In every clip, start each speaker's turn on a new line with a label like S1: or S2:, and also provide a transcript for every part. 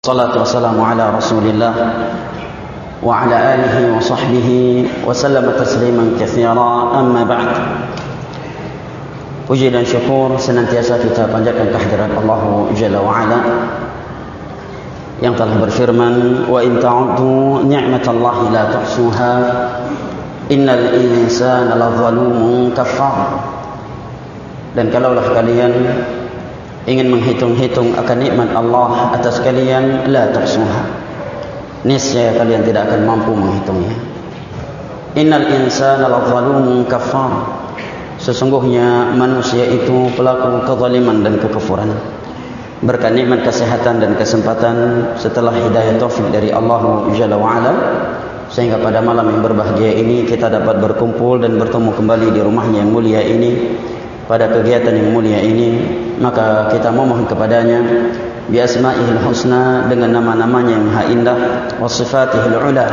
S1: Salatu wassalamu ala rasulillah wa ala alihi wa sahbihi wa sallama tasliman katsira, amma ba'd. Puji dan syukur senantiasa kita panjatkan kehadirat Allah Jalla wa Ala yang telah berfirman, wa in ta'uddu ni'matallahi la tuhsuha innal insana lazalumun kafar. Dan kalaulah kalian ingin menghitung-hitung akan nikmat Allah atas kalian, la tuhsuha, niscaya kalian tidak akan mampu menghitungnya. Innal insana lazalumun kafar, sesungguhnya manusia itu pelaku kezaliman dan kekufuran. Berkat nikmat kesehatan dan kesempatan setelah hidayah taufik dari Allah Jalla wa Ala, sehingga pada malam yang berbahagia ini kita dapat berkumpul dan bertemu kembali di rumahnya yang mulia ini, pada kegiatan yang mulia ini. Maka kita memohon kepadanya bi asma'ihil husna, dengan nama-namanya yang maha indah, wa sifatihil ula,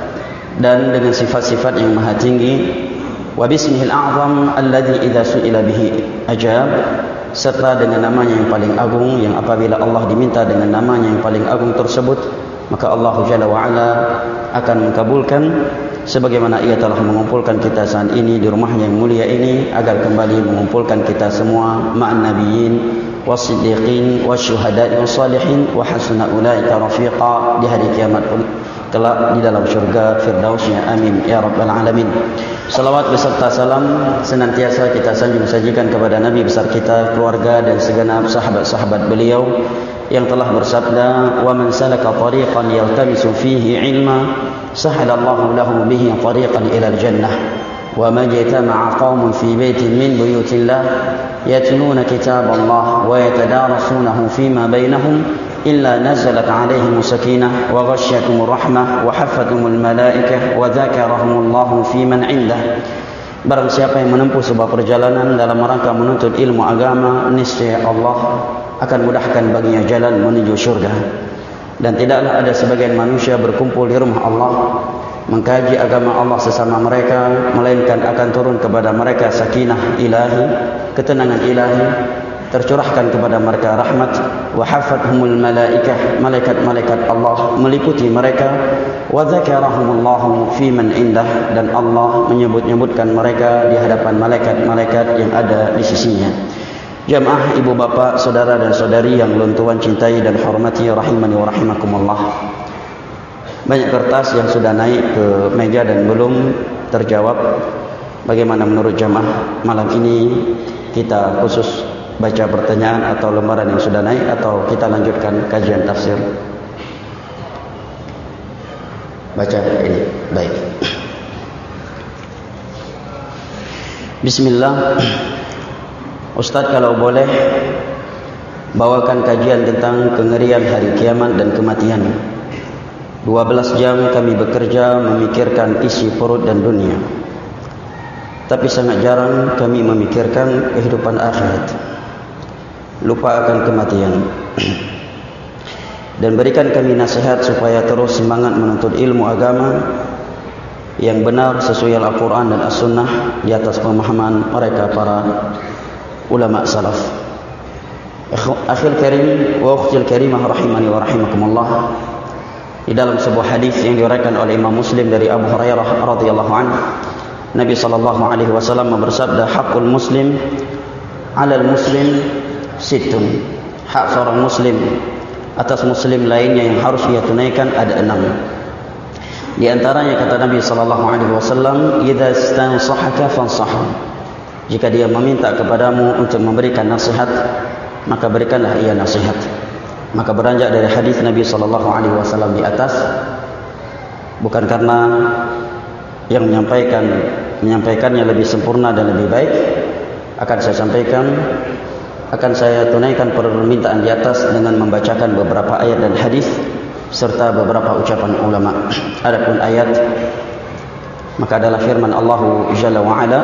S1: dan dengan sifat-sifat yang maha tinggi, wa bismihil a'zam alladhi idza su'ila bihi ajab, serta dengan namanya yang paling agung, yang apabila Allah diminta dengan namanya yang paling agung tersebut, maka Allah Jalla wa Ala akan mengabulkan, sebagaimana ia telah mengumpulkan kita saat ini di rumahnya yang mulia ini, agar kembali mengumpulkan kita semua ma'an nabiyyin wasiddiqin wasyuhada'i wassalihin wa hasuna ulaika rafiqa, di hari kiamat kelak di dalam syurga firdausnya, amin ya rabbal alamin. Salawat beserta salam senantiasa kita sanjung-sajikan kepada Nabi besar kita, keluarga, dan segenap sahabat-sahabat beliau yang telah bersabda, wa man salaka tariqan yaltamisu fihi ilma sahalallahu lahu bihi tariqan ila al-jannah, wa ma jatama'a qaumun fi baitin min buyutillah yatluna kitaballah wa yatadarasunahu fima bainahum illa nazalat alaihim sakinah wa ghashyatumur rahmah wa haffatumul malaikah wa dzakarahumullahu fi man indah. Barang siapa yang menempuh sebuah perjalanan dalam rangka menuntut ilmu agama, niscaya Allah akan mudahkan baginya jalan menuju syurga. Dan tidaklah ada sebagian manusia berkumpul di rumah Allah mengkaji agama Allah sesama mereka, melainkan akan turun kepada mereka sakinah ilahi, ketenangan ilahi, tercurahkan kepada mereka rahmat, wa hafathumul malaikah, malaikat-malaikat Allah meliputi mereka, wa dzakarahumullahu fi man indah, dan Allah menyebut-nyebutkan mereka di hadapan malaikat-malaikat yang ada di sisinya. Jamaah ibu bapa, saudara dan saudari yang ulun tuan cintai dan hormati, rahimani wa rahimakumullah. Banyak kertas yang sudah naik ke meja dan belum terjawab. Bagaimana menurut jamaah malam ini, kita khusus baca pertanyaan atau lembaran yang sudah naik, atau kita lanjutkan kajian tafsir? Baca ini. Baik. Bismillah. Ustaz, kalau boleh bawakan kajian tentang kengerian hari kiamat dan kematian. 12 jam kami bekerja memikirkan isi perut dan dunia, tapi sangat jarang kami memikirkan kehidupan akhirat. Lupa akan kematian. Dan berikan kami nasihat supaya terus semangat menuntut ilmu agama yang benar sesuai Al-Quran dan As-Sunnah di atas pemahaman mereka para ulama salaf. Akhil karim wa ukhtil karimah, rahimani wa rahimakumullah. Di dalam sebuah hadis yang diriwayatkan oleh Imam Muslim dari Abu Hurairah radhiyallahu anhu, Nabi sallallahu alaihi wasallam bersabda, haqqul muslim 'alal muslim sittun. Hak seorang muslim atas muslim lainnya yang harus ia tunaikan ada 6. Di antaranya kata Nabi sallallahu alaihi wasallam, idza stansahaka fansahhu. Jika dia meminta kepadamu untuk memberikan nasihat, maka berikanlah ia nasihat. Maka beranjak dari hadis Nabi sallallahu alaihi wasallam di atas, bukan karena yang menyampaikannya lebih sempurna dan lebih baik, akan saya tunaikan permintaan di atas dengan membacakan beberapa ayat dan hadis serta beberapa ucapan ulama. Adapun ayat, maka adalah firman Allah Jalla wa Ala,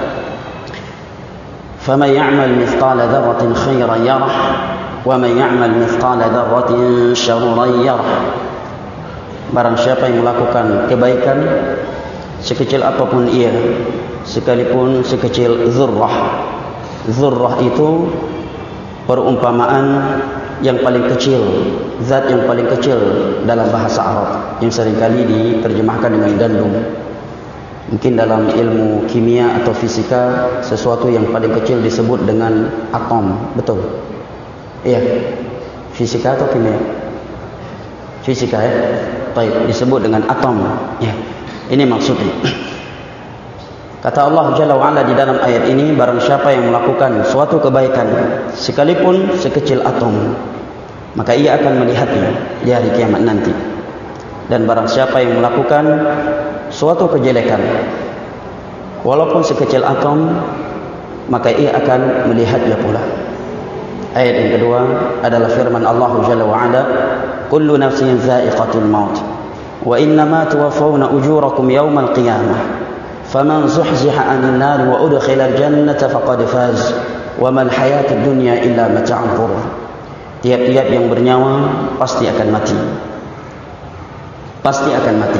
S1: faman ya'mal mithqala dzarratin khairan yarah wa man ya'mal mithqala dzarratin syarran yarah. Barang siapa yang melakukan kebaikan sekecil apapun ia, sekalipun sekecil zurrah. Zurrah itu perumpamaan yang paling kecil, zat yang paling kecil dalam bahasa Arab, yang seringkali diterjemahkan dengan gandum. Mungkin dalam ilmu kimia atau fisika, sesuatu yang paling kecil disebut dengan atom. Betul? Iya. Fisika atau kimia? Fisika ya. Baik, disebut dengan atom. Ya. Ini maksudnya. Kata Allah Jalla wa'ala di dalam ayat ini, barang siapa yang melakukan suatu kebaikan sekalipun sekecil atom, maka ia akan melihatnya di hari kiamat nanti. Dan barang siapa yang melakukan suatu kejelekan walaupun sekecil atom, maka ia akan melihatnya pula. Ayat yang kedua adalah firman Allah Jalla wa'ala, kullu nafsin za'iqatul maut wa innama tuwaffawna ujurakum yawmal qiyamah faman zuhziha 'anil nar wa udkhilal jannata faqad faz wa mal hayatud dunya illa mata'ul ghurur. Tiap-tiap yang bernyawa pasti akan mati. Pasti akan mati.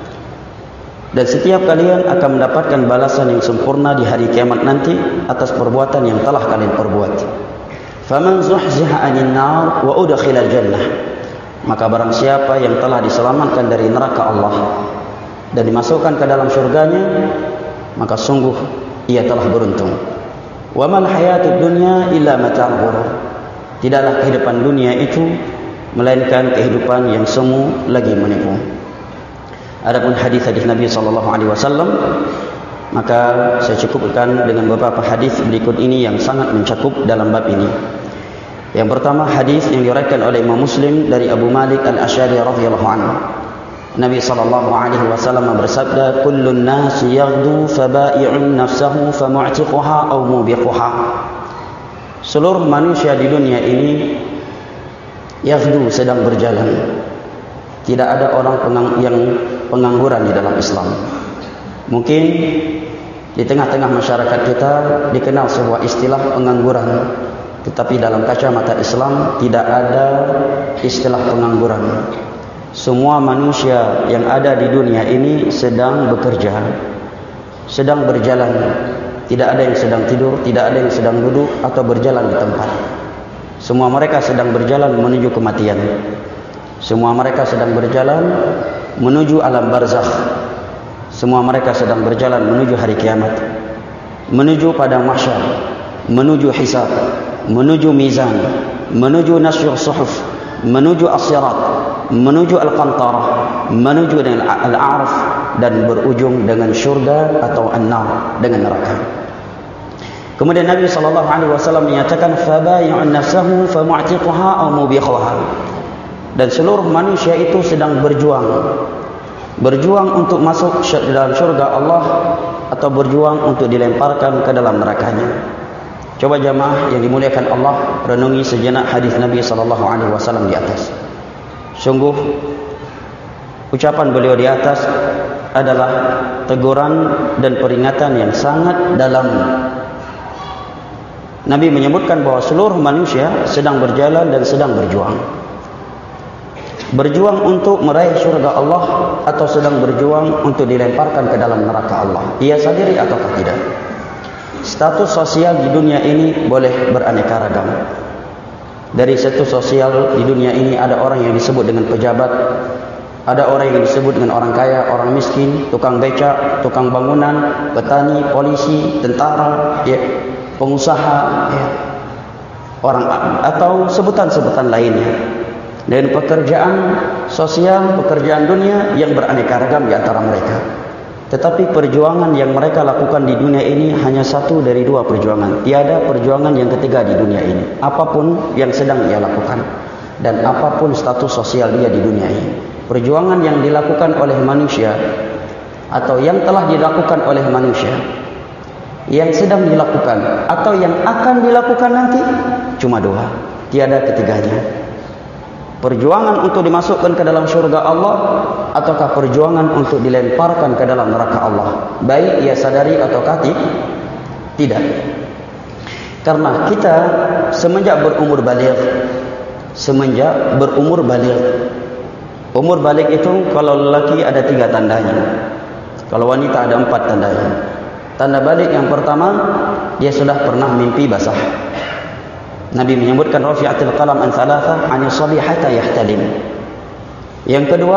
S1: Dan setiap kalian akan mendapatkan balasan yang sempurna di hari kiamat nanti atas perbuatan yang telah kalian perbuat. Faman zuhziha 'anil nar wa udkhilal jannah. Maka barang siapa yang telah diselamatkan dari neraka Allah dan dimasukkan ke dalam syurganya, maka sungguh ia telah beruntung. Wa mal hayatud dunya illa mata'ul ghurur. Tidaklah kehidupan dunia itu melainkan kehidupan yang semu lagi menipu. Adapun hadis-hadis Nabi sallallahu alaihi wasallam, maka saya cukupkan dengan beberapa hadis berikut ini yang sangat mencakup dalam bab ini. Yang pertama, hadis yang diriwayatkan oleh Imam Muslim dari Abu Malik Al-Asy'ari radhiyallahu anhu. Nabi sallallahu alaihi wasallam bersabda, kullun nas yaghdu faba'i'un nafsahu famu'tiquha aw mubiquha. Seluruh manusia di dunia ini yaghdu, sedang berjalan. Tidak ada orang yang pengangguran di dalam Islam. Mungkin di tengah-tengah masyarakat kita dikenal sebuah istilah pengangguran, tetapi dalam kacamata Islam tidak ada istilah pengangguran. Semua manusia yang ada di dunia ini sedang bekerja, sedang berjalan. Tidak ada yang sedang tidur, tidak ada yang sedang duduk atau berjalan di tempat. Semua mereka sedang berjalan menuju kematian. Semua mereka sedang berjalan menuju alam barzakh. Semua mereka sedang berjalan menuju hari kiamat, menuju padang mahsyar, menuju hisab, menuju mizan, menuju nasyur suhuf, menuju as-sirat, menuju al-qantarah, menuju dengan al-a'raf, dan berujung dengan syurga atau an-nar, dengan neraka. Kemudian Nabi sallallahu alaihi wasallam menyatakan faba'i'un nafsahu famu'tiquha aw mubiquha. Dan seluruh manusia itu sedang berjuang untuk masuk dalam syurga Allah atau berjuang untuk dilemparkan ke dalam nerakanya. Coba jamaah yang dimuliakan Allah, renungi sejenak hadis Nabi sallallahu alaihi wasallam di atas. Sungguh ucapan beliau di atas adalah teguran dan peringatan yang sangat dalam. Nabi menyebutkan bahwa seluruh manusia sedang berjalan dan sedang berjuang. Berjuang untuk meraih syurga Allah atau sedang berjuang untuk dilemparkan ke dalam neraka Allah. Ia sadari ataukah tidak? Status sosial di dunia ini boleh beraneka ragam. Dari status sosial di dunia ini ada orang yang disebut dengan pejabat, ada orang yang disebut dengan orang kaya, orang miskin, tukang becak, tukang bangunan, petani, polisi, tentara, ya, pengusaha, ya, orang atau sebutan-sebutan lainnya. Dan pekerjaan sosial, pekerjaan dunia yang beraneka ragam di antara mereka. Tetapi perjuangan yang mereka lakukan di dunia ini hanya satu dari dua perjuangan. Tiada perjuangan yang ketiga di dunia ini. Apapun yang sedang ia lakukan dan apapun status sosial dia di dunia ini, perjuangan yang dilakukan oleh manusia atau yang telah dilakukan oleh manusia, yang sedang dilakukan atau yang akan dilakukan nanti, cuma dua, tiada ketiganya. Perjuangan untuk dimasukkan ke dalam syurga Allah ataukah perjuangan untuk dilemparkan ke dalam neraka Allah. Baik ia sadari ataukah tidak. Karena kita semenjak berumur baligh, umur baligh itu kalau lelaki ada 3 tandanya, kalau wanita ada 4 tandanya. Tanda baligh yang pertama, dia sudah pernah mimpi basah. Nabi menyebutkan rafi'atil qalam an thalatha 'anil sabi hatta yahtalim. Yang kedua,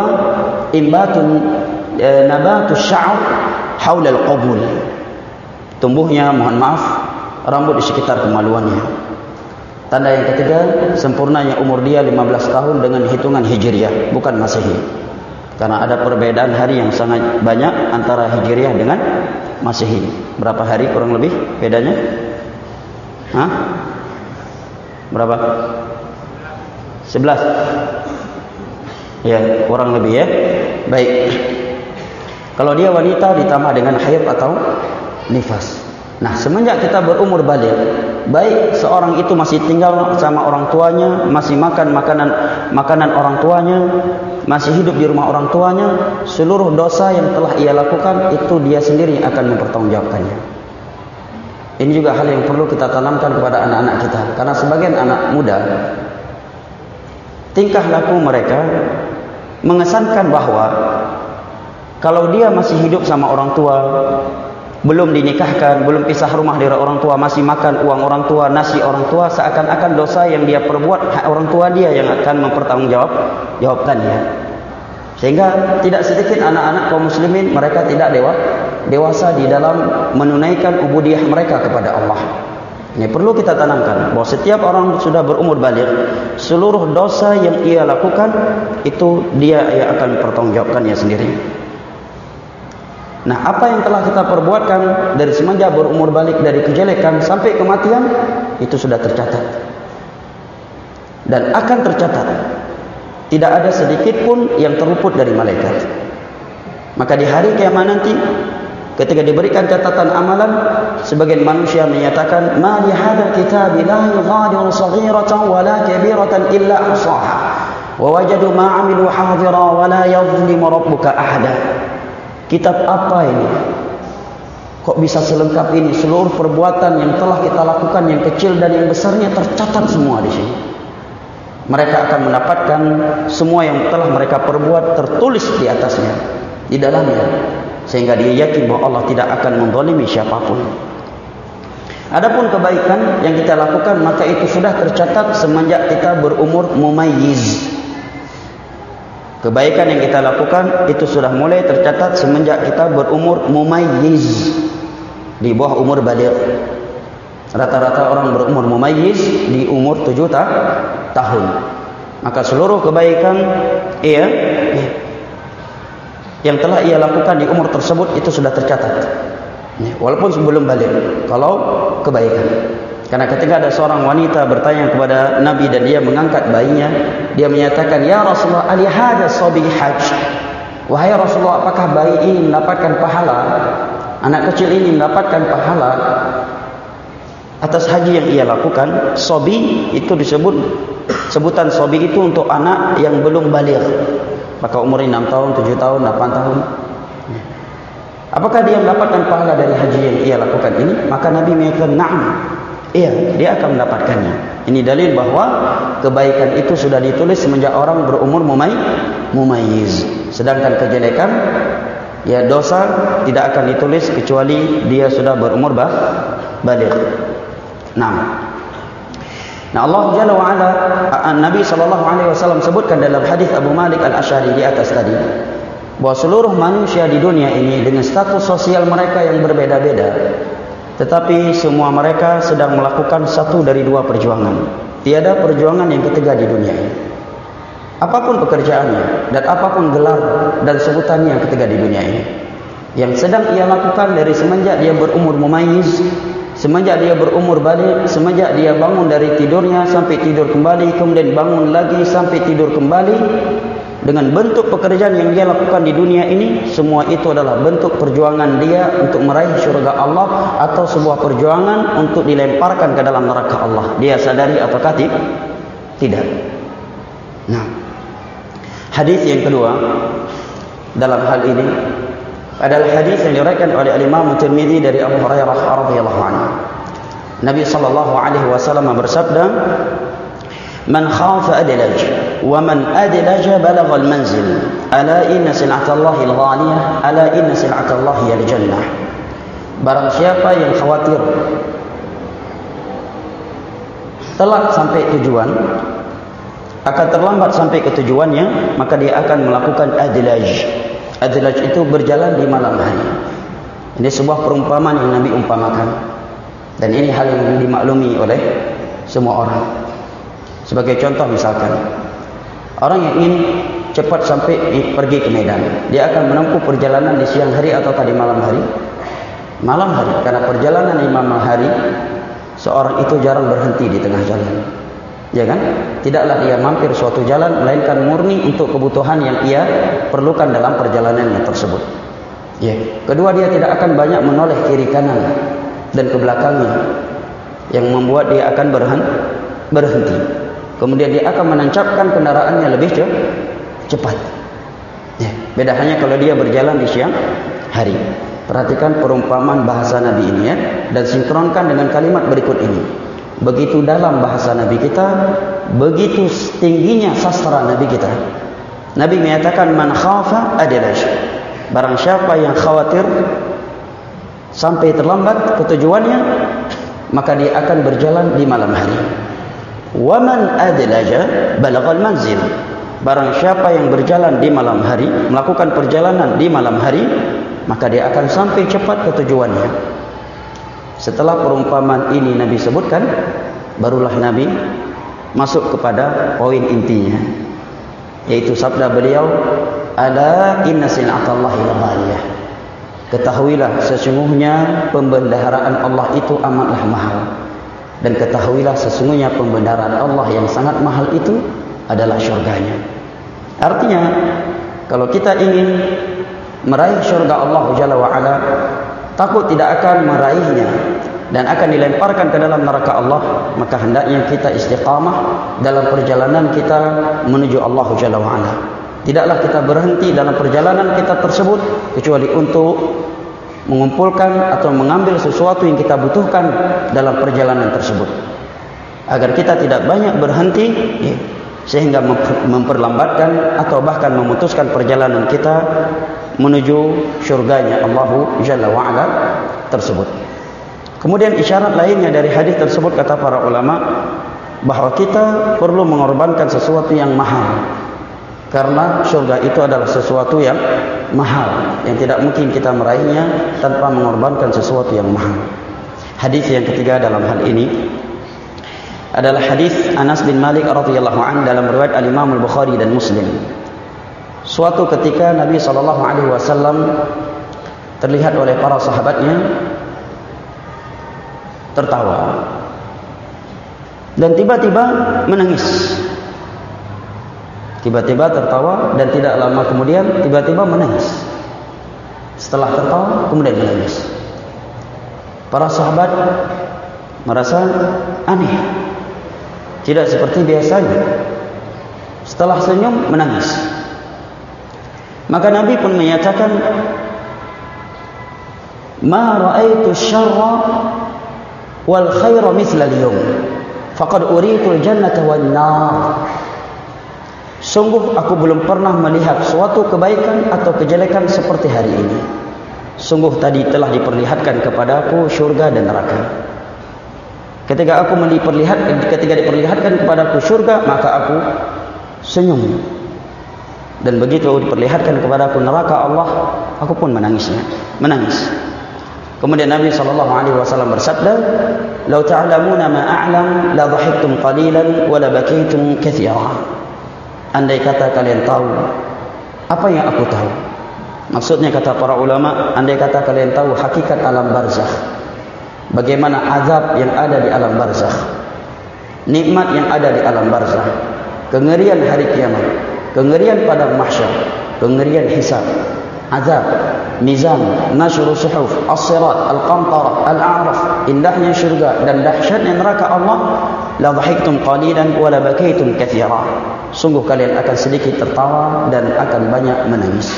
S1: nabatus sya'r haula al-qabul. Tumbuhnya, mohon maaf, rambut di sekitar kemaluannya. Tanda yang ketiga, sempurnanya umur dia 15 tahun dengan hitungan hijriah, bukan masehi. Karena ada perbedaan hari yang sangat banyak antara hijriah dengan masehi. Berapa hari kurang lebih bedanya? Hah? Berapa? 11. Ya, kurang lebih ya. Baik. Kalau dia wanita ditambah dengan haid atau nifas. Nah, semenjak kita berumur balik, baik seorang itu masih tinggal sama orang tuanya, masih makan makanan orang tuanya, masih hidup di rumah orang tuanya, seluruh dosa yang telah ia lakukan itu dia sendiri akan mempertanggungjawabkannya. Ini juga hal yang perlu kita tanamkan kepada anak-anak kita, karena sebagian anak muda tingkah laku mereka mengesankan bahwa kalau dia masih hidup sama orang tua, belum dinikahkan, belum pisah rumah dari orang tua, masih makan uang orang tua, nasi orang tua, seakan-akan dosa yang dia perbuat orang tua dia yang akan mempertanggungjawabkannya. Sehingga tidak sedikit anak-anak kaum muslimin mereka tidak dewasa di dalam menunaikan ubudiyah mereka kepada Allah. Ini perlu kita tanamkan bahwa setiap orang sudah berumur balik, seluruh dosa yang ia lakukan itu dia yang akan mempertanggungjawabkannya sendiri. Nah, apa yang telah kita perbuatkan dari semenjak berumur balik, dari kejelekan sampai kematian, itu sudah tercatat dan akan tercatat. Tidak ada sedikit pun yang terluput dari malaikat. Maka di hari kiamat nanti, ketika diberikan catatan amalan, sebagian manusia menyatakan, "Ma li hadzal kitabi la yughadiru saghiratan wa la kabiratan illa ahsaha wa wajadu ma 'amilu hadira wa la yadhlimu rabbuka ahada." Kitab apa ini? Kok bisa selengkap ini? Seluruh perbuatan yang telah kita lakukan, yang kecil dan yang besarnya tercatat semua di sini. Mereka akan mendapatkan semua yang telah mereka perbuat tertulis di atasnya, di dalamnya, sehingga dia yakin bahwa Allah tidak akan menzalimi siapapun. Adapun kebaikan yang kita lakukan, maka itu sudah tercatat semenjak kita berumur mumayyiz. Kebaikan yang kita lakukan itu sudah mulai tercatat semenjak kita berumur mumayyiz, di bawah umur baligh. Rata-rata orang berumur mumayyiz di umur 7 tahun. Maka seluruh kebaikan yang telah ia lakukan di umur tersebut itu sudah tercatat, walaupun sebelum baligh. Kalau kebaikan, karena ketika ada seorang wanita bertanya kepada Nabi dan dia mengangkat bayinya, dia menyatakan, "Ya Rasulullah, ali hadha sabi hajj?" Wahai Rasulullah, apakah bayi ini mendapatkan pahala? Anak kecil ini mendapatkan pahala atas haji yang ia lakukan? Sabi itu sebutan sabi itu untuk anak yang belum baligh, maka umurnya 6 tahun, 7 tahun, 8 tahun. Apakah dia mendapatkan pahala dari haji yang ia lakukan ini? Maka Nabi mengatakan, "Na'am." Iya, dia akan mendapatkannya. Ini dalil bahwa kebaikan itu sudah ditulis semenjak orang berumur mumayyiz. Sedangkan kejelekan, ya dosa, tidak akan ditulis kecuali dia sudah berumur baligh. Nah, Allah Jalla wa Ala, Nabi SAW sebutkan dalam hadis Abu Malik Al-Asy'ari di atas tadi, bahwa seluruh manusia di dunia ini dengan status sosial mereka yang berbeda-beda, tetapi semua mereka sedang melakukan satu dari dua perjuangan. Tiada perjuangan yang ketiga di dunia ini. Apapun pekerjaannya dan apapun gelar dan sebutannya yang ketiga di dunia ini, yang sedang ia lakukan dari semenjak dia berumur mumayyiz, semenjak dia berumur baligh, semenjak dia bangun dari tidurnya sampai tidur kembali, kemudian bangun lagi sampai tidur kembali, dengan bentuk pekerjaan yang dia lakukan di dunia ini, semua itu adalah bentuk perjuangan dia untuk meraih syurga Allah, atau sebuah perjuangan untuk dilemparkan ke dalam neraka Allah. Dia sadari ataukah tidak? Nah, hadis yang kedua dalam hal ini adalah hadis yang diriwayatkan oleh Imam Tirmidzi dari Abu Hurairah radhiyallahu anhu. Nabi sallallahu alaihi wasallam bersabda, "Man khafa adlaj, wa man adlaja balagha al-manzil. Ala inna sil'atallahi al-ghaliyah, ala inna sil'atallahi al-jannah." Barang siapa yang khawatir telat sampai tujuan, akan terlambat sampai ke tujuannya, maka dia akan melakukan adlaj. Adlaj itu berjalan di malam hari. Ini sebuah perumpamaan yang Nabi umpamakan, dan ini hal yang dimaklumi oleh semua orang. Sebagai contoh, misalkan orang yang ingin cepat sampai pergi ke Medan, dia akan menempuh perjalanan di siang hari atau di malam hari? Malam hari, karena perjalanan di malam hari seorang itu jarang berhenti di tengah jalan, ya kan? Tidaklah dia mampir suatu jalan, melainkan murni untuk kebutuhan yang ia perlukan dalam perjalanannya tersebut. Ya. Kedua, dia tidak akan banyak menoleh kiri kanan dan ke belakangnya, yang membuat dia akan berhenti. Kemudian dia akan menancapkan kendaraannya lebih cepat. Ya. Beda hanya kalau dia berjalan di siang hari. Perhatikan perumpamaan bahasa Nabi ini, ya, dan sinkronkan dengan kalimat berikut ini. Begitu dalam bahasa Nabi kita, begitu tingginya sastra Nabi kita. Nabi menyatakan, man khafa adlaj. Barang siapa yang khawatir sampai terlambat ke tujuannya, maka dia akan berjalan di malam hari. Wa man adlaja balaghal manzil. Barang siapa yang berjalan di malam hari, melakukan perjalanan di malam hari, maka dia akan sampai cepat ke tujuannya. Setelah perumpamaan ini Nabi sebutkan, barulah Nabi masuk kepada poin intinya, yaitu sabda beliau, ala inna sin'atallahi ghaliyah. Ketahuilah sesungguhnya pembendaharaan Allah itu amatlah mahal. Dan ketahuilah sesungguhnya pembendaharaan Allah yang sangat mahal itu adalah syurganya. Artinya, kalau kita ingin meraih syurga Allah Jalla wa'ala, takut tidak akan meraihnya dan akan dilemparkan ke dalam neraka Allah, maka hendaknya kita istiqamah dalam perjalanan kita menuju Allah Jalla wa'ala. Tidaklah kita berhenti dalam perjalanan kita tersebut kecuali untuk mengumpulkan atau mengambil sesuatu yang kita butuhkan dalam perjalanan tersebut, agar kita tidak banyak berhenti, ya, sehingga memperlambatkan atau bahkan memutuskan perjalanan kita menuju syurganya Allah Jalla wa'ala tersebut. Kemudian isyarat lainnya dari hadis tersebut, kata para ulama, bahawa kita perlu mengorbankan sesuatu yang mahal, karena syurga itu adalah sesuatu yang mahal, yang tidak mungkin kita meraihnya tanpa mengorbankan sesuatu yang mahal. Hadis yang ketiga dalam hal ini adalah hadis Anas bin Malik radhiyallahu anhu dalam riwayat Al-Imam Al-Bukhari dan Muslim. Suatu ketika Nabi SAW terlihat oleh para sahabatnya tertawa dan tiba-tiba menangis. Tiba-tiba tertawa dan tidak lama kemudian tiba-tiba menangis. Setelah tertawa kemudian menangis. Para sahabat merasa aneh, tidak seperti biasanya. Setelah senyum menangis. Maka Nabi pun menyatakan, ma ra'aitu syarra wal khaira mithla al-yawm faqad uritu al-jannata wan nar. Sungguh aku belum pernah melihat suatu kebaikan atau kejelekan seperti hari ini. Sungguh tadi telah diperlihatkan kepadaku syurga dan neraka. Ketika diperlihatkan kepadaku syurga, maka aku senyum. Dan begitu diperlihatkan kepadaku neraka Allah, aku pun menangis. Kemudian Nabi SAW bersabda, "Lau ta'lamuna ma a'lam la dhahiktum qalilan wa la bakaytum katsira." Andai kata kalian tahu apa yang aku tahu. Maksudnya, kata para ulama, andai kata kalian tahu hakikat alam barzakh, bagaimana azab yang ada di alam barzakh, nikmat yang ada di alam barzakh, kengerian hari kiamat, kengerian pada mahsyar, kengerian hisab, azab, mizan, nasyru suhuf, as-sirat, al-qantara, al-a'raf, indahnya syurga dan dahsyatnya neraka Allah, la dhahiktum qalilan wa la bakaytum katsira. Sungguh kalian akan sedikit tertawa dan akan banyak menangis.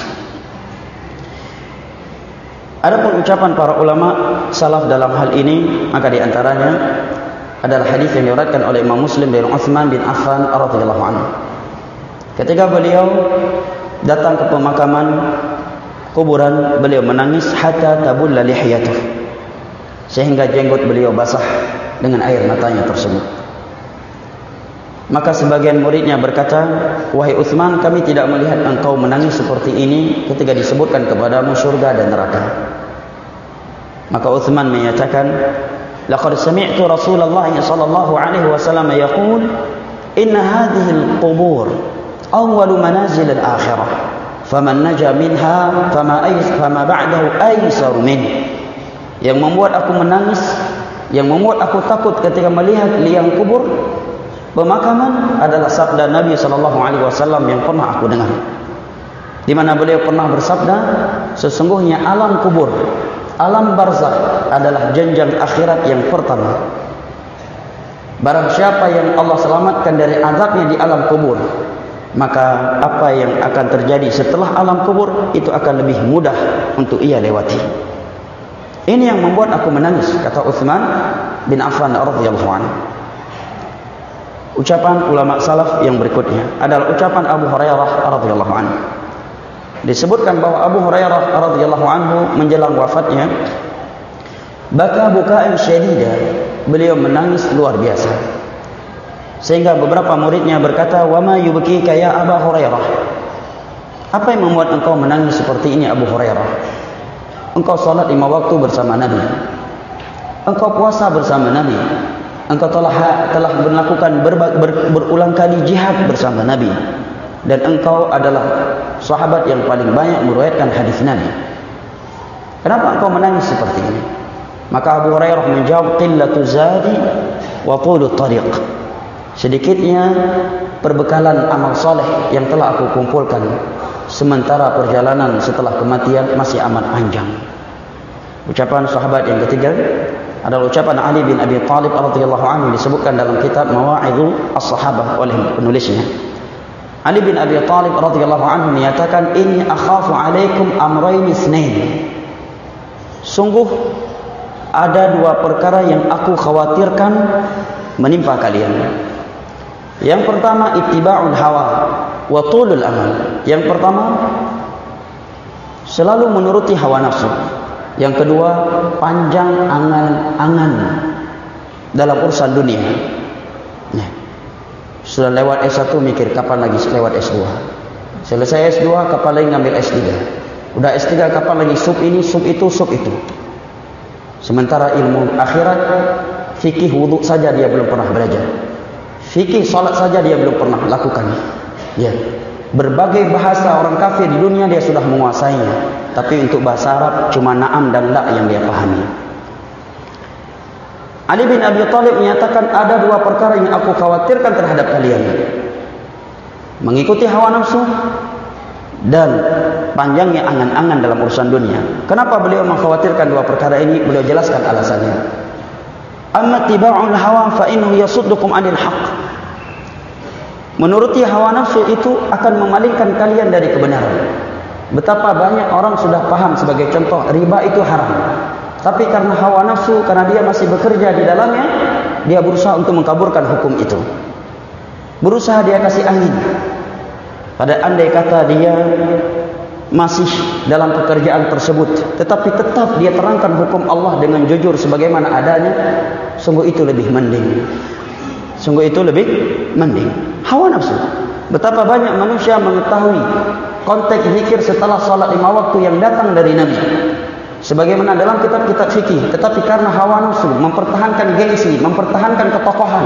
S1: Adapun ucapan para ulama salaf dalam hal ini, maka di antaranya adalah hadis yang diriwayatkan oleh Imam Muslim dari Utsman bin Affan radhiyallahu anhu. Ketika beliau datang ke pemakaman kuburan, beliau menangis hatta tabulla lihiyatuh, sehingga jenggot beliau basah dengan air matanya tersebut. Maka sebagian muridnya berkata, "Wahai Utsman, kami tidak melihat engkau menangis seperti ini ketika disebutkan kepadamu surga dan neraka." Maka Utsman menyatakan, "Laqad sami'tu Rasulullah sallallahu alaihi wasallam yaqul, inna hadhihi al-qubur awwalu manazil al-akhirah, faman naja minha fama ba'dahu aysar min." Yang membuat aku menangis, yang membuat aku takut ketika melihat liang kubur, pemakaman, adalah sabda Nabi SAW yang pernah aku dengar, di mana beliau pernah bersabda, sesungguhnya alam kubur, alam barzakh adalah jenjang akhirat yang pertama. Barang siapa yang Allah selamatkan dari azabnya di alam kubur, maka apa yang akan terjadi setelah alam kubur itu akan lebih mudah untuk ia lewati. Ini yang membuat aku menangis, kata Utsman bin Affan radhiyallahu anhu. Ucapan ulama salaf yang berikutnya adalah ucapan Abu Hurairah radhiyallahu anhu. Disebutkan bahwa Abu Hurairah radhiyallahu anhu menjelang wafatnya, baka buka'an syadida, beliau menangis luar biasa. Sehingga beberapa muridnya berkata, "Wa ma yubkika ya Abu Hurairah?" Apa yang membuat engkau menangis seperti ini Abu Hurairah? Engkau salat 5 waktu bersama Nabi. Engkau puasa bersama Nabi. Engkau telah melakukan berulang kali jihad bersama Nabi, dan engkau adalah sahabat yang paling banyak meriwayatkan hadis Nabi. Kenapa engkau menangis seperti ini? Maka Abu Hurairah menjawab, qillatu zadi wa tulu tariq. Sedikitnya perbekalan amal soleh yang telah aku kumpulkan, sementara perjalanan setelah kematian masih amat panjang. Ucapan sahabat yang ketiga adalah ucapan Ali bin Abi Thalib radhiyallahu anhu, disebutkan dalam kitab Mawa'idhu as-Sahabah oleh penulisnya. Ali bin Abi Thalib radhiyallahu anhu menyatakan, "Inni akhafu 'alaikum amrayn itsnain." Sungguh ada 2 perkara yang aku khawatirkan menimpa kalian. Yang pertama, ittiba'ul hawa wa tulul amal. Yang pertama, selalu menuruti hawa nafsu. Yang kedua, panjang angan-angan dalam urusan dunia. Sudah lewat S1 mikir kapan lagi lewat S2. Selesai S2 kapan lagi ngambil S3. Udah S3 kapan lagi sub ini, sub itu, sub itu. Sementara ilmu akhirat, fikih wudu saja dia belum pernah belajar. Fikih salat saja dia belum pernah lakukan. Ya. Berbagai bahasa orang kafir di dunia dia sudah menguasainya, tapi untuk bahasa Arab cuma na'am dan la yang dia pahami. Ali bin Abi Thalib menyatakan, ada 2 perkara yang aku khawatirkan terhadap kalian. Mengikuti hawa nafsu dan panjangnya angan-angan dalam urusan dunia. Kenapa beliau mengkhawatirkan 2 perkara ini? Beliau jelaskan alasannya. Amma tiba'ul hawa fa innahu yasuddukum 'anil haqq. Menuruti hawa nafsu itu akan memalingkan kalian dari kebenaran. Betapa banyak orang sudah paham, sebagai contoh, riba itu haram. Tapi karena hawa nafsu, karena dia masih bekerja di dalamnya, dia berusaha untuk mengkaburkan hukum itu. Berusaha dia kasih angin. Pada andai kata dia masih dalam pekerjaan tersebut, tetapi tetap dia terangkan hukum Allah dengan jujur sebagaimana adanya, sungguh itu lebih mending. Sungguh itu lebih mending. Hawa nafsu. Betapa banyak manusia mengetahui konteks zikir setelah salat 5 waktu yang datang dari Nabi, sebagaimana dalam kitab-kitab fikih, tetapi karena hawa nafsu, mempertahankan gengsi, mempertahankan ketokohan,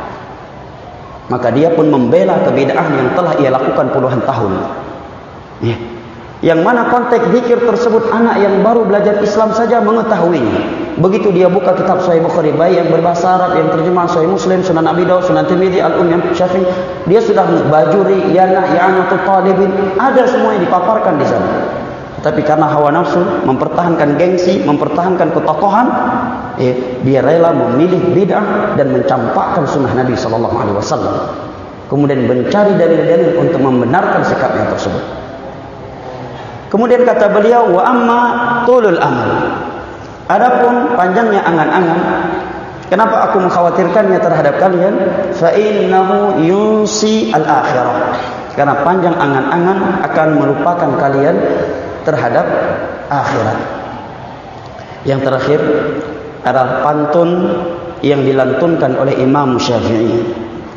S1: maka dia pun membela kebid'ahan yang telah ia lakukan puluhan tahun. Ya. Yang mana konteks zikir tersebut anak yang baru belajar Islam saja mengetahuinya. Begitu dia buka kitab Sahih Bukhari, baik yang berbahasa Arab, yang terjemah Sahih Muslim, Sunan Abi Dawud, Sunan Tirmidzi, Al-Yang Syafi'i, dia sudah bajuri, yana, ya'anatul talibin, ada semua yang dipaparkan di sana. Tapi karena hawa nafsu, mempertahankan gengsi, mempertahankan ketokohan, dia rela memilih bid'ah dan mencampakkan sunnah Nabi SAW. Kemudian mencari dalil-dalil untuk membenarkan sikapnya tersebut. Kemudian kata beliau, wa amma tulul amal. Adapun panjangnya angan-angan, kenapa aku mengkhawatirkannya terhadap kalian? Fa innahu yunsi al-akhirah. Karena panjang angan-angan akan melupakan kalian terhadap akhirat. Yang terakhir adalah pantun yang dilantunkan oleh Imam Syafi'i.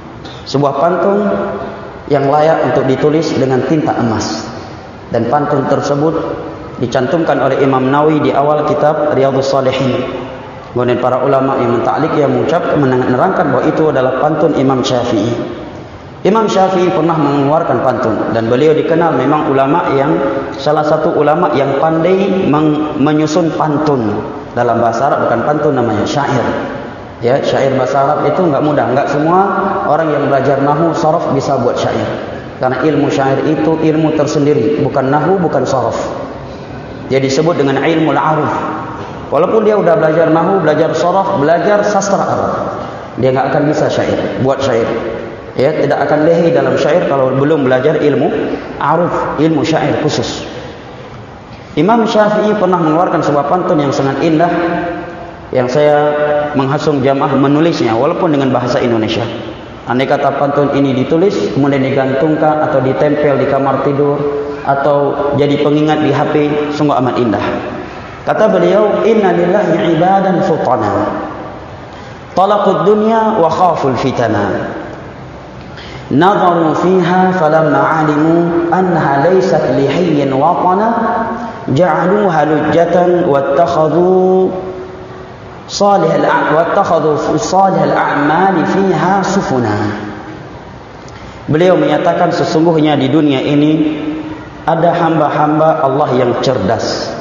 S1: sebuah pantun yang layak untuk ditulis dengan tinta emas. Dan pantun tersebut dicantumkan oleh Imam Nawawi di awal kitab Riyadhus Shalihin. Kemudian para ulama yang mentaklik yang menerangkan bahwa itu adalah pantun Imam Syafi'i. Imam Syafi'i pernah mengeluarkan pantun, dan beliau dikenal memang ulama yang salah satu ulama yang pandai menyusun pantun. Dalam bahasa Arab bukan pantun, namanya syair. Ya, syair bahasa Arab itu enggak mudah. Enggak semua orang yang belajar nahwu saraf bisa buat syair. Karena ilmu syair itu ilmu tersendiri, bukan nahwu, bukan saraf. Dia disebut dengan ilmu al-aruf. Walaupun dia sudah belajar nahwu, belajar saraf, belajar sastra Arab, dia enggak akan bisa syair, buat syair. Ya, tidak akan lehi dalam syair kalau belum belajar ilmu aruf, ilmu syair khusus. Imam Syafi'i pernah mengeluarkan sebuah pantun yang sangat indah, yang saya menghasung jamaah menulisnya walaupun dengan bahasa Indonesia. Andai kata pantun ini ditulis kemudian digantungkan atau ditempel di kamar tidur atau jadi pengingat di HP, sungguh amat indah. Kata beliau, inna lillahi ibadan futana talaqud dunya wa khaful fitana nadharu fiha falamma alimu annaha laysat lihayyin watana ja'aluha lujjatan wattakhadhu salih al-a'mali fiha sufuna. Beliau menyatakan sesungguhnya di dunia ini ada hamba-hamba Allah yang cerdas.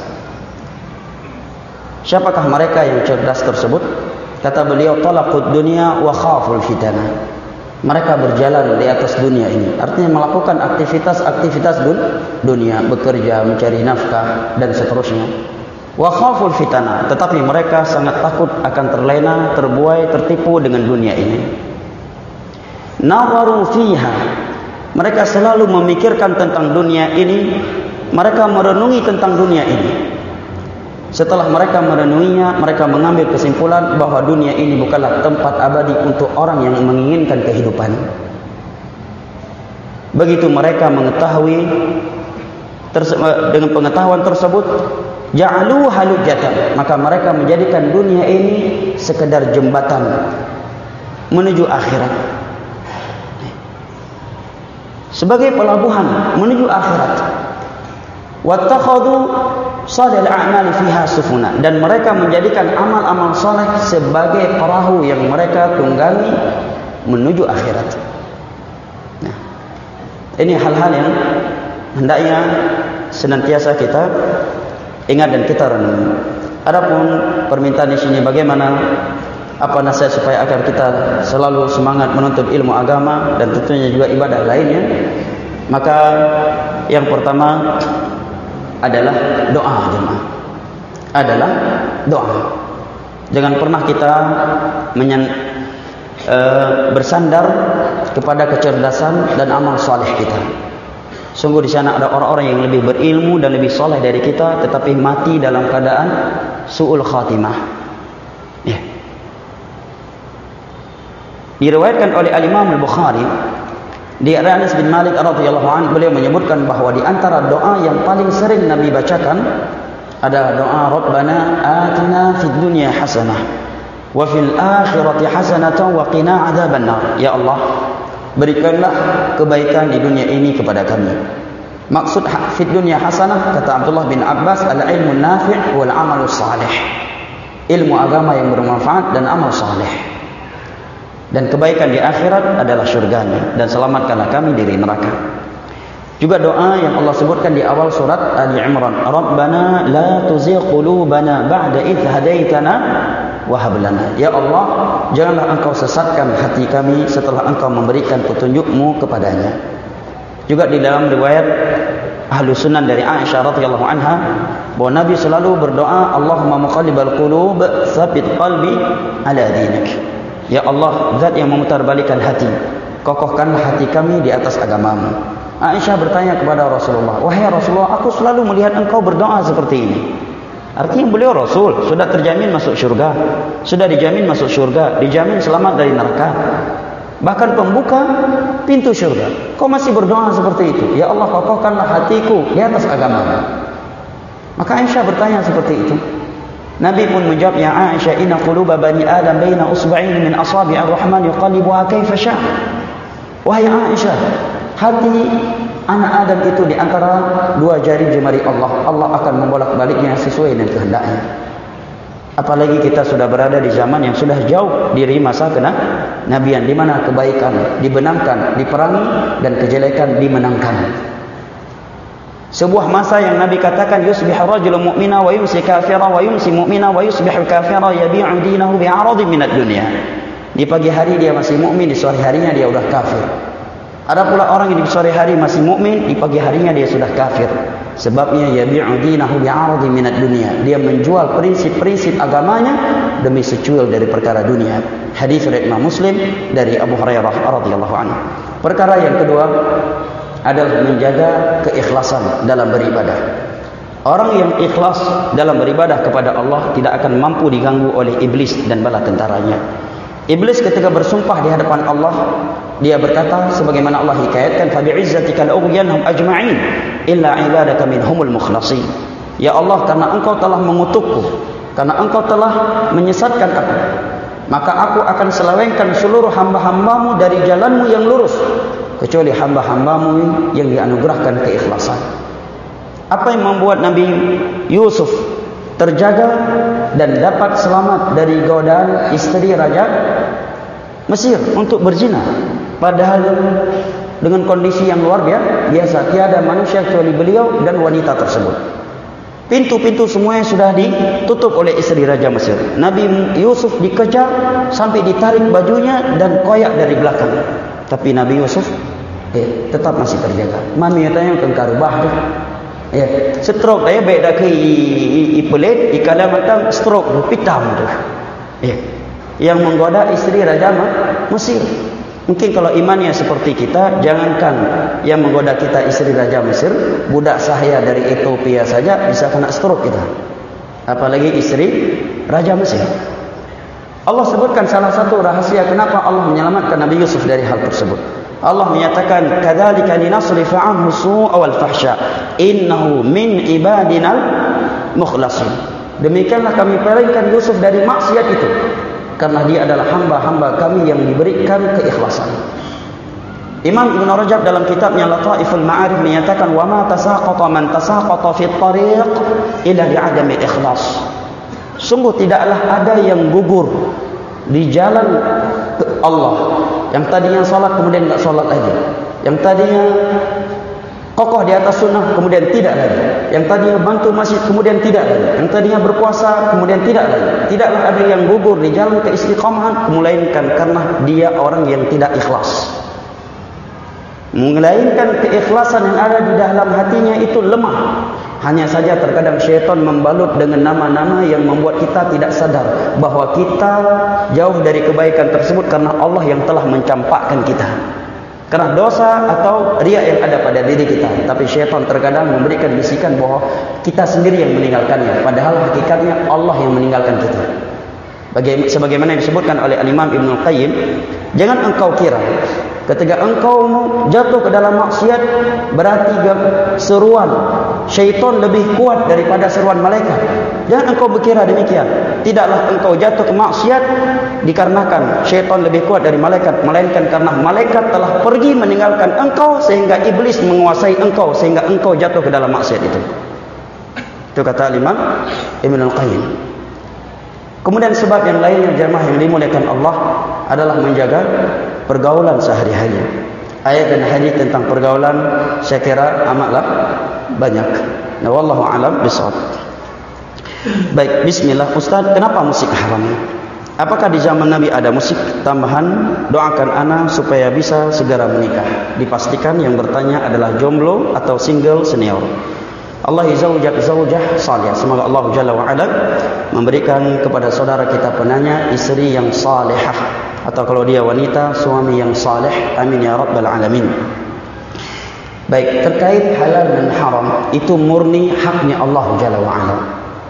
S1: Siapakah mereka yang cerdas tersebut? Kata beliau, talaqud dunya wa khaful fitana. Mereka berjalan di atas dunia ini, artinya melakukan aktivitas dunia, bekerja, mencari nafkah dan seterusnya. Wa khaful fitana, tetapi mereka sangat takut akan terlena, terbuai, tertipu dengan dunia ini. Nawaru fiha, mereka selalu memikirkan tentang dunia ini, mereka merenungi tentang dunia ini. Setelah mereka merenunginya, mereka mengambil kesimpulan bahwa dunia ini bukanlah tempat abadi untuk orang yang menginginkan kehidupan. Begitu mereka mengetahui dengan pengetahuan tersebut, ja'alu halujatan, maka mereka menjadikan dunia ini sekedar jembatan menuju akhirat, sebagai pelabuhan menuju akhirat. Wattakhadhu salih al-a'mali fiha sufuna, dan mereka menjadikan amal-amal saleh sebagai perahu yang mereka tunggangi menuju akhirat. Nah, ini hal-hal yang hendaknya senantiasa kita ingat dan kita renungi. Adapun permintaan di sini bagaimana, apa nasihat supaya agar kita selalu semangat menuntut ilmu agama dan tentunya juga ibadah lainnya, maka yang pertama adalah doa jemaah. Adalah doa. Jangan pernah kita bersandar kepada kecerdasan dan amal saleh kita. Sungguh di sana ada orang-orang yang lebih berilmu dan lebih saleh dari kita, tetapi mati dalam keadaan su'ul khatimah. Ya. Diriwayatkan oleh Al-Imam Al-Bukhari di Anas bin Malik radhiyallahu anhu, beliau menyebutkan bahwa di antara doa yang paling sering Nabi bacakan ada doa Rabbana atina fid dunya hasanah wa fil akhirati hasanatan wa qina adzabannar. Ya Allah, berikanlah kebaikan di dunia ini kepada kami. Maksud fid dunya hasanah, kata Abdullah bin Abbas, al-ilmu nafi' wal amalu salih. Ilmu agama yang bermanfaat dan amal saleh. Dan kebaikan di akhirat adalah syurganya, dan selamatkanlah kami dari neraka. Juga doa yang Allah sebutkan di awal surat Ali Imran, Rabbana la tuzigh qulubana ba'da idh hadaitana wa hab lana. Ya Allah, janganlah engkau sesatkan hati kami setelah engkau memberikan petunjuk-Mu kepadanya. Juga di dalam riwayat Ahlu Sunan dari Aisyah radhiyallahu anha, bahwa Nabi selalu berdoa, Allahumma muqallibal qulub tsabbit qalbi ala dinik. Ya Allah, zat yang memutarbalikkan hati, kokohkanlah hati kami di atas agamamu. Aisyah bertanya kepada Rasulullah, wahai Rasulullah, aku selalu melihat engkau berdoa seperti ini. Artinya beliau Rasul, sudah terjamin masuk syurga, sudah dijamin masuk syurga, dijamin selamat dari neraka, bahkan pembuka pintu syurga. Kau masih berdoa seperti itu? Ya Allah, kokohkanlah hatiku di atas agamamu. Maka Aisyah bertanya seperti itu. Nabi pun menjawab, ya Aisyah, inna quluba bani Adam baina usba'in min asabi'ir rahman yuqallibuha kaifa syaa. Wahai Aisyah, hati anak Adam itu di antara dua jari jemari Allah. Allah akan membolak-baliknya sesuai dengan kehendaknya. Apalagi kita sudah berada di zaman yang sudah jauh dari masa kenabian, di mana kebaikan dibenamkan, diperangi, dan kejelekan dimenangkan. Sebuah masa yang Nabi katakan, yusbihu rajulun mu'mina wa yumsi kafira wa yumsi mu'mina wa yusbihu kafira yabi'u dinahu bi'aradin minad dunya. Di pagi hari dia masih mukmin, di sore harinya dia sudah kafir. Ada pula orang yang di sore hari masih mukmin, di pagi harinya dia sudah kafir. Sebabnya yabi'u dinahu bi'aradin minad dunya. Dia menjual prinsip-prinsip agamanya demi secuil dari perkara dunia. Hadis riwayat Imam Muslim dari Abu Hurairah radhiyallahu anhu. Perkara yang kedua adalah menjaga keikhlasan dalam beribadah. Orang yang ikhlas dalam beribadah kepada Allah tidak akan mampu diganggu oleh iblis dan bala tentaranya. Iblis ketika bersumpah di hadapan Allah, dia berkata sebagaimana Allah hikayatkan, fa bi'izzatika la'ughyanhum ajma'in illa 'ibadaka minhumul mukhlasin. Ya Allah, karena engkau telah mengutukku, karena engkau telah menyesatkan aku, maka aku akan selewengkan seluruh hamba-hambamu dari jalanmu yang lurus, kecuali hamba-hambamu yang dianugerahkan keikhlasan. Apa yang membuat Nabi Yusuf terjaga dan dapat selamat dari godaan istri Raja Mesir untuk berzina? Padahal dengan kondisi yang luar biasa, tiada manusia kecuali beliau dan wanita tersebut. Pintu-pintu semuanya sudah ditutup oleh istri Raja Mesir. Nabi Yusuf dikejar sampai ditarik bajunya dan koyak dari belakang. Tapi Nabi Yusuf tetap masih terjaga. Mami tanya tentang rubah tu. Stroke dia baik dah ke pelit, ikala matang stroke tu pitam tu. Yang menggoda istri Raja Mesir. Mungkin kalau imannya seperti kita, jangankan yang menggoda kita istri Raja Mesir, budak sahaya dari Ethiopia saja bisa kena stroke kita. Apalagi istri Raja Mesir. Allah sebutkan salah satu rahasia kenapa Allah menyelamatkan Nabi Yusuf dari hal tersebut. Allah menyatakan, kadzalika linasrifa anhu su'a wal fahsya innahu min ibadinal mukhlasin. Demikianlah kami palingkan Yusuf dari maksiat itu, karena dia adalah hamba-hamba kami yang diberikan keikhlasan. Imam Ibn Rajab dalam kitabnya Lataiful Ma'arif menyatakan, wa ma tasaqata man tasaqata fi tariq ila li'adami ikhlas. Sungguh tidaklah ada yang gugur di jalan Allah, yang tadinya salat kemudian enggak salat lagi, yang tadinya kokoh di atas sunnah kemudian tidak lagi, yang tadinya bantu masjid kemudian tidak lagi, yang tadinya berpuasa kemudian tidak lagi. Tidaklah ada yang gugur di jalan keistiqamahan melainkan karena dia orang yang tidak ikhlas. Melainkan keikhlasan yang ada di dalam hatinya itu lemah. Hanya saja terkadang syaitan membalut dengan nama-nama yang membuat kita tidak sadar bahawa kita jauh dari kebaikan tersebut karena Allah yang telah mencampakkan kita, karena dosa atau riya yang ada pada diri kita. Tapi syaitan terkadang memberikan bisikan bahawa kita sendiri yang meninggalkannya, padahal hakikatnya Allah yang meninggalkan kita. Sebagaimana yang disebutkan oleh Imam Ibn Qayyim, jangan engkau kira ketika engkau jatuh ke dalam maksiat berarti seruan syaitan lebih kuat daripada seruan malaikat. Jangan engkau berkira demikian. Tidaklah engkau jatuh ke maksiat dikarenakan syaitan lebih kuat dari malaikat, melainkan karena malaikat telah pergi meninggalkan engkau sehingga iblis menguasai engkau sehingga engkau jatuh ke dalam maksiat itu. Itu kata Imam Ibn Qayyim. Kemudian sebab yang lainnya jemaah yang dimuliakan Allah adalah menjaga pergaulan sehari-hari. Ayat dan hadis tentang pergaulan saya kira amatlah banyak. Nah, wallahu a'lam bishawab. Baik, bismillah. Ustaz, kenapa musik haram? Apakah di zaman Nabi ada musik? Tambahan, doakan ana supaya bisa segera menikah. Dipastikan yang bertanya adalah jomblo atau single senior. Allah zaujah salih. Semoga Allah Jalla wa Ala memberikan kepada saudara kita penanya istri yang salihah, atau kalau dia wanita, suami yang saleh. Amin ya rabbal alamin. Baik, terkait halal dan haram itu murni haknya Allah Jalla wa Ala.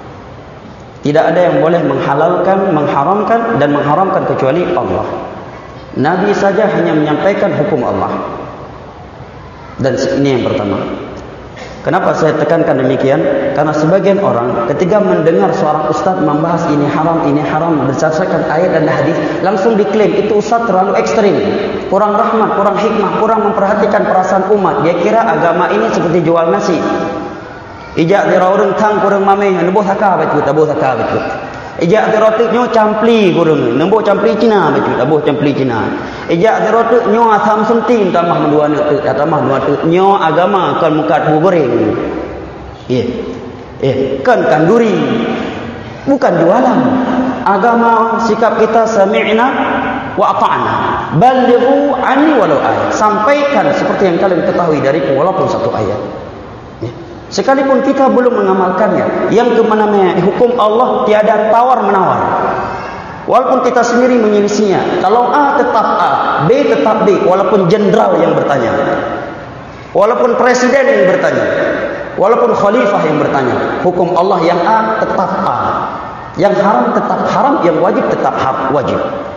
S1: Tidak ada yang boleh menghalalkan, mengharamkan dan mengharamkan kecuali Allah. Nabi saja hanya menyampaikan hukum Allah. Dan ini yang pertama. Kenapa saya tekankan demikian? Karena sebagian orang ketika mendengar seorang ustaz membahas ini haram berdasarkan ayat dan hadis, langsung diklaim itu ustaz terlalu ekstrim, kurang rahmat, kurang hikmah, kurang memperhatikan perasaan umat. Dia kira agama ini seperti jual nasi. Ijak diraurung tang kurang mameh, nembuh takah betul, tabuh takah betul. Ijak dirotiknya campli kurang, nembuh campli Cina betul, tabuh campli Cina. Ijak dirotiknya asam sentin tambah dua tu, tambah dua tu. Nyo agama kan mukat bu goreng. Kan kanduri. Bukan jualan. Agama sikap kita sami'na wa ata'na. Balighu anni walau ayat. Sampaikan seperti yang kalian ketahui dariku walaupun satu ayat. Sekalipun kita belum mengamalkannya, yang kemana-mana hukum Allah tiada tawar-menawar. Walaupun kita sendiri menyelisihinya, kalau A tetap A, B tetap B, walaupun jenderal yang bertanya, walaupun presiden yang bertanya, walaupun khalifah yang bertanya, hukum Allah yang A tetap A, yang haram tetap haram, yang wajib tetap wajib.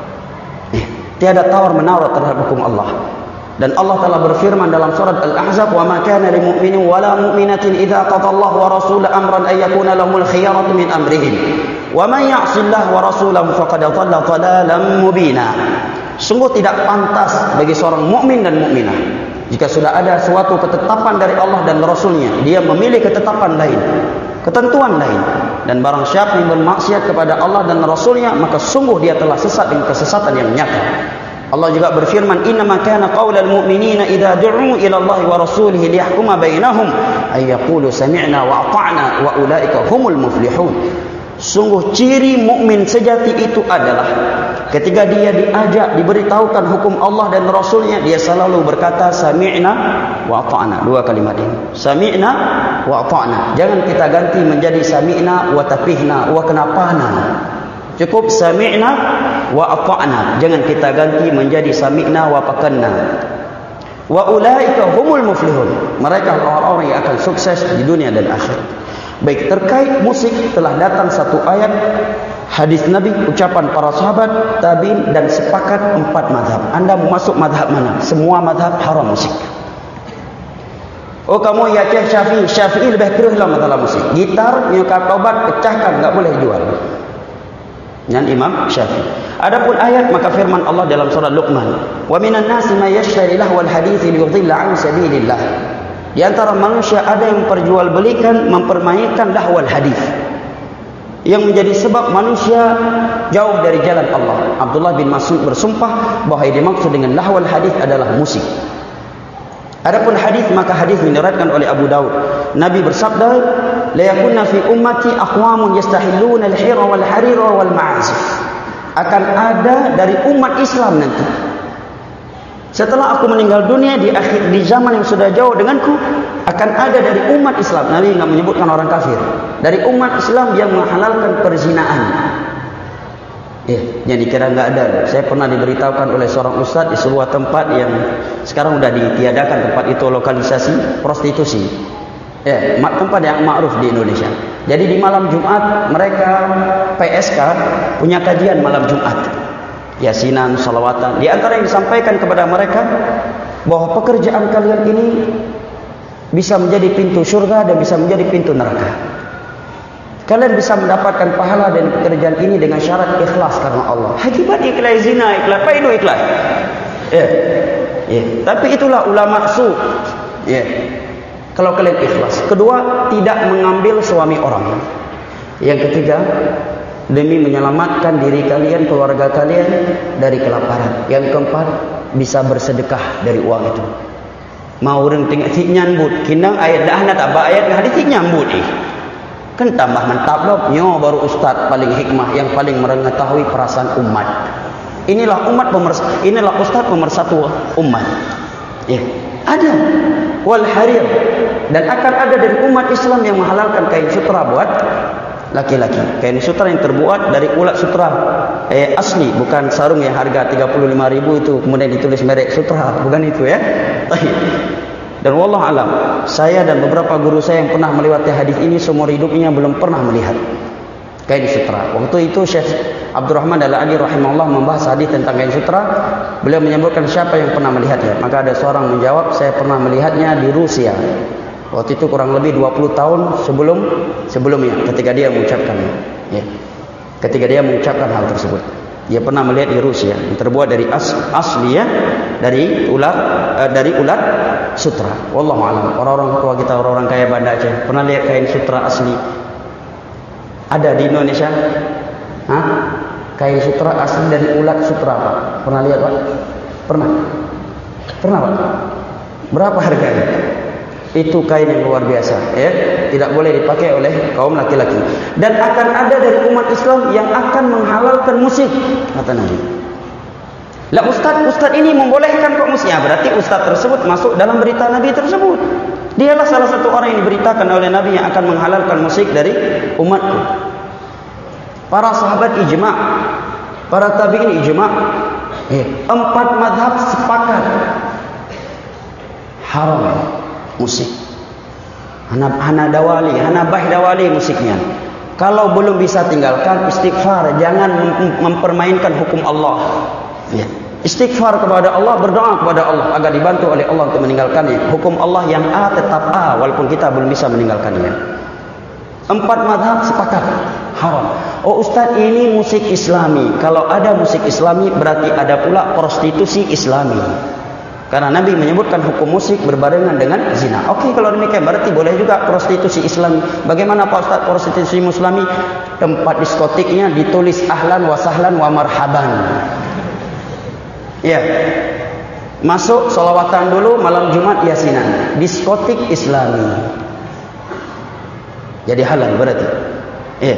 S1: Tiada tawar-menawar terhadap hukum Allah. Dan Allah telah berfirman dalam surat Al-Ahzab, "Wa ma kana lil mu'minin wa la mu'minatin idza qada Allah wa rasuluhu amran ay yakuna lahumul khiyaratu min amrihim. Wa man ya'sillah wa rasulahu faqad dhalla dhalalan mubina." Sungguh tidak pantas bagi seorang mukmin dan mukminah jika sudah ada suatu ketetapan dari Allah dan Rasulnya, dia memilih ketetapan lain, ketentuan lain, dan barang siapa yang bermaksiat kepada Allah dan Rasulnya, maka sungguh dia telah sesat dengan kesesatan yang nyata. Allah juga berfirman, "Innama kana qaulal mu'minina idza du'u ila Allah wa rasulihi liyahkuma bainahum ay yaqulu sami'na wa ata'na wa ulaika humul muflihun." Sungguh ciri mukmin sejati itu adalah ketika dia diajak, diberitahukan hukum Allah dan Rasulnya, dia selalu berkata sami'na wa ata'na. Dua kalimat ini, sami'na wa ata'na. Jangan kita ganti menjadi sami'na wa tapihna wa kenapana. Cukup sami'na wa ata'na. Jangan kita ganti menjadi sami'na wa pakanna. Wa ulaika humul muflihun. Mereka orang-orang yang akan sukses di dunia dan akhirat. Baik, terkait musik telah datang satu ayat hadis Nabi, ucapan para sahabat, tabi'in, dan sepakat 4 mazhab. Anda mau masuk mazhab mana? Semua mazhab haram musik. Oh, kamu ya Syekh Syafi'i, Syafi'i lebih keruh lah masalah musik. Gitar, nyokap obat, pecahkan, enggak boleh jual. Dan Imam Syafi'i. Adapun ayat, maka firman Allah dalam surah Luqman, "Wa minan nasi may yashtari lahwal hadits liyudilla 'an sabilillah." Di antara manusia ada yang memperjualbelikan, mempermainkan lahwal hadis, yang menjadi sebab manusia jauh dari jalan Allah. Abdullah bin Mas'ud bersumpah bahwa yang dimaksud dengan lahwal hadis adalah musik. Adapun hadis, maka hadis diriwayatkan oleh Abu Daud. Nabi bersabda, "La yakunna fi ummati aqwamun yastahilluna al-hira wal harira wal ma'azif." Akan ada dari umat Islam nanti, setelah aku meninggal dunia, di zaman yang sudah jauh denganku, akan ada dari umat Islam. Nabi enggak menyebutkan orang kafir. Dari umat Islam yang menghalalkan perzinaan. Jadi kira enggak ada. Saya pernah diberitahukan oleh seorang ustaz di sebuah tempat yang sekarang sudah ditiadakan tempat itu, lokalisasi prostitusi. Tempat yang ma'ruf di Indonesia. Jadi di malam Jumat mereka PSK punya kajian malam Jumat. Yasinan, salawatan. Di antara yang disampaikan kepada mereka bahwa pekerjaan kalian ini bisa menjadi pintu surga dan bisa menjadi pintu neraka. Kalian bisa mendapatkan pahala dari pekerjaan ini dengan syarat ikhlas karena Allah. Hakikat ikhlas zina, ikhlas, apa itu ikhlas? Tapi itulah ulama su. Kalau kalian ikhlas. Kedua, tidak mengambil suami orang. Yang ketiga, demi menyelamatkan diri kalian, keluarga kalian dari kelaparan. Yang keempat, bisa bersedekah dari uang itu. Mau orang tengok tik nyambut, kindang ayat dah nak tak ayat hadis tik nyambut kan tambah mantap loh. Nyo baru ustaz paling hikmah yang paling mengetahui perasaan umat. Inilah umat pemersatu, inilah ustaz pemersatu umat. Ada wal harir, dan akan ada dari umat Islam yang menghalalkan kain sutra buat laki-laki. Kain sutra yang terbuat dari ulat sutra asli, bukan sarung yang harga 35.000 itu kemudian ditulis merek sutra, bukan itu ya. Dan wallah alam, saya dan beberapa guru saya yang pernah melewati hadis ini seumur hidupnya belum pernah melihat kain sutra. Waktu itu Syekh Abdurrahman Al-Ali rahimahullah membahas hadis tentang kain sutra. Beliau menyebutkan siapa yang pernah melihatnya. Maka ada seorang menjawab, saya pernah melihatnya di Rusia. Waktu itu kurang lebih 20 tahun sebelumnya ketika dia mengucapkannya. Ya. Ketika dia mengucapkan hal tersebut. Dia pernah melihat di Rusia yang terbuat dari asli ya, dari ulat sutra. Wallahu alam. Orang-orang tua kita, orang-orang kaya Banda Aceh, pernah lihat kain sutra asli? Ada di Indonesia? Hah? Kain sutra asli dari ulat sutra, Pak. Pernah lihat, Pak? Pernah? Pernah, Pak? Berapa harganya? Itu kain yang luar biasa, ya. Tidak boleh dipakai oleh kaum laki-laki. Dan akan ada dari umat Islam yang akan menghalalkan musik, kata Nabi. Lah ustaz ini membolehkan kok musik? Ya, berarti ustaz tersebut masuk dalam berita Nabi tersebut. Dialah salah satu orang yang diberitakan oleh Nabi yang akan menghalalkan musik dari umatku. Para sahabat ijma', para tabi'in ijma'. 4 mazhab sepakat haram musik. Hanabah dawali musiknya. Kalau belum bisa tinggalkan, istighfar, jangan mempermainkan hukum Allah. Ya. Istighfar kepada Allah, berdoa kepada Allah agar dibantu oleh Allah untuk meninggalkannya. Hukum Allah yang A tetap A walaupun kita belum bisa meninggalkannya. 4 mazhab sepakat haram. Oh ustaz, ini musik Islami. Kalau ada musik Islami berarti ada pula prostitusi Islami. Karena Nabi menyebutkan hukum musik berbarengan dengan zina. Oke, kalau demikian berarti boleh juga prostitusi Islami. Bagaimana Pak Ustaz prostitusi Islami? Tempat diskotiknya ditulis ahlan wa sahlan wa marhaban. Ya. Masuk solawatan dulu, malam Jumat yasinan. Diskotik Islami. Jadi halal berarti. Ya.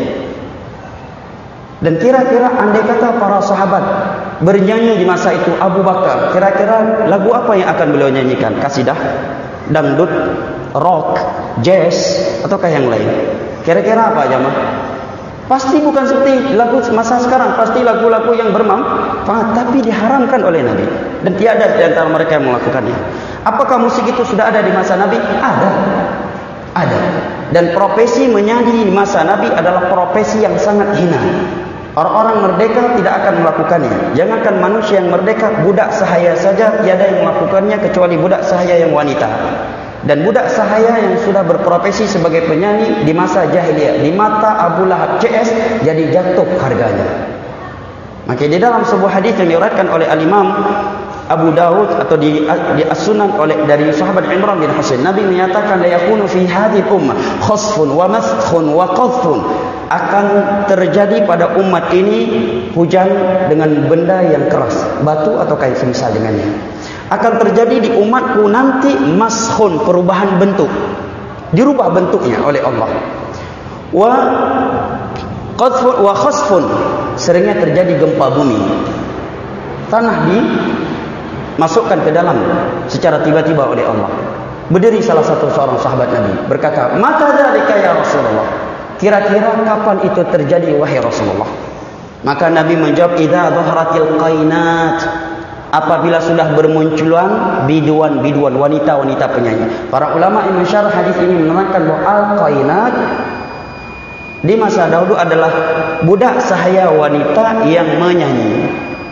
S1: Dan kira-kira andai kata para sahabat bernyanyi di masa itu, Abu Bakar, kira-kira lagu apa yang akan beliau nyanyikan? Kasidah, dangdut, rock, jazz, ataukah yang lain? Kira-kira apa jemaah? Pasti bukan seperti lagu masa sekarang, pasti lagu-lagu yang bermanfaat, tapi diharamkan oleh Nabi. Dan tiada di antara mereka yang melakukannya. Apakah musik itu sudah ada di masa Nabi? Ada. Dan profesi menyanyi di masa Nabi adalah profesi yang sangat hina. Orang-orang merdeka tidak akan melakukannya. Jangankan manusia yang merdeka, budak sahaya saja tiada yang melakukannya kecuali budak sahaya yang wanita. Dan budak sahaya yang sudah berprofesi sebagai penyanyi di masa jahiliyah, di mata Abu Lahab CS, jadi jatuh harganya. Maka di dalam sebuah hadis yang diriwayatkan oleh Al-Imam Abu Dawud atau di As-Sunan dari sahabat Imran bin Husain, Nabi menyatakan la yakunu fi hadhihi ummah khasfun wa maskhun wa qadhfun, akan terjadi pada umat ini hujan dengan benda yang keras, batu atau kain semisal dengannya. Akan terjadi di umatku nanti maskhun, perubahan bentuk, dirubah bentuknya oleh Allah. Wa qadhfun wa khasfun, seringnya terjadi gempa bumi, tanah masukkan ke dalam secara tiba-tiba oleh Allah. Berdiri salah satu seorang sahabat Nabi berkata, "Mata dzalika ya Rasulullah?" Kira-kira kapan itu terjadi wahai Rasulullah? Maka Nabi menjawab, "Idza dhaharatil qainat." Apabila sudah bermunculan biduan-biduan, wanita-wanita penyanyi. Para ulama yang mensyarah hadis ini menerangkan bahwa al-qainat di masa dahulu adalah budak sahaya wanita yang menyanyi.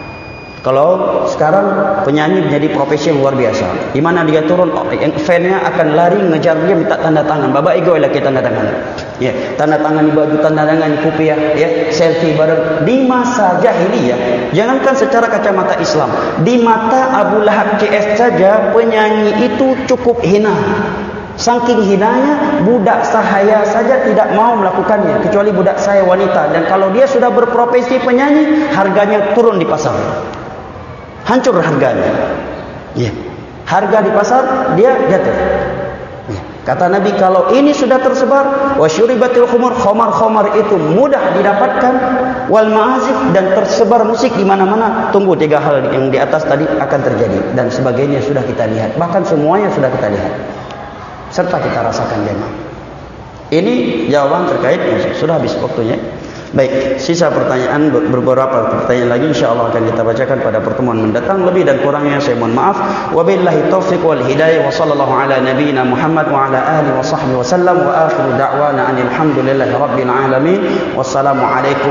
S1: Kalau sekarang penyanyi menjadi profesi yang luar biasa, di mana dia turun, fan-nya akan lari ngejar dia minta tanda tangan. Bapak ego lagi tanda tangan. Ya, tanda tangan di baju, tanda tangan di kopiah, ya, selfie bareng. Di masa jahiliyah, jangankan secara kacamata Islam, di mata Abu Lahab CS saja penyanyi itu cukup hina. Saking hinanya, budak sahaya saja tidak mau melakukannya kecuali budak sahaya wanita. Dan kalau dia sudah berprofesi penyanyi, harganya turun di pasar. Hancur harganya. Ya. Harga di pasar dia jatuh. Ya. Kata Nabi, kalau ini sudah tersebar, wasyuribatil khumur, khamar itu mudah didapatkan, wal ma'azif, dan tersebar musik di mana-mana. Tunggu 3 hal yang di atas tadi akan terjadi, dan sebagainya sudah kita lihat. Bahkan semuanya sudah kita lihat. Serta kita rasakan jemaah. Ini jawaban terkait musik. Sudah habis waktunya. Baik, sisa pertanyaan, beberapa pertanyaan lagi insyaallah akan kita bacakan pada pertemuan mendatang. Lebih dan kurangnya saya mohon maaf. Wabillahi taufiq wal hidayah, wa sallallahu ala nabiyyina Muhammad wa ala alihi wa sahbihi wa sallam, wa akhiru da'wana alhamdulillahi rabbil alamin. Wassalamu alaikum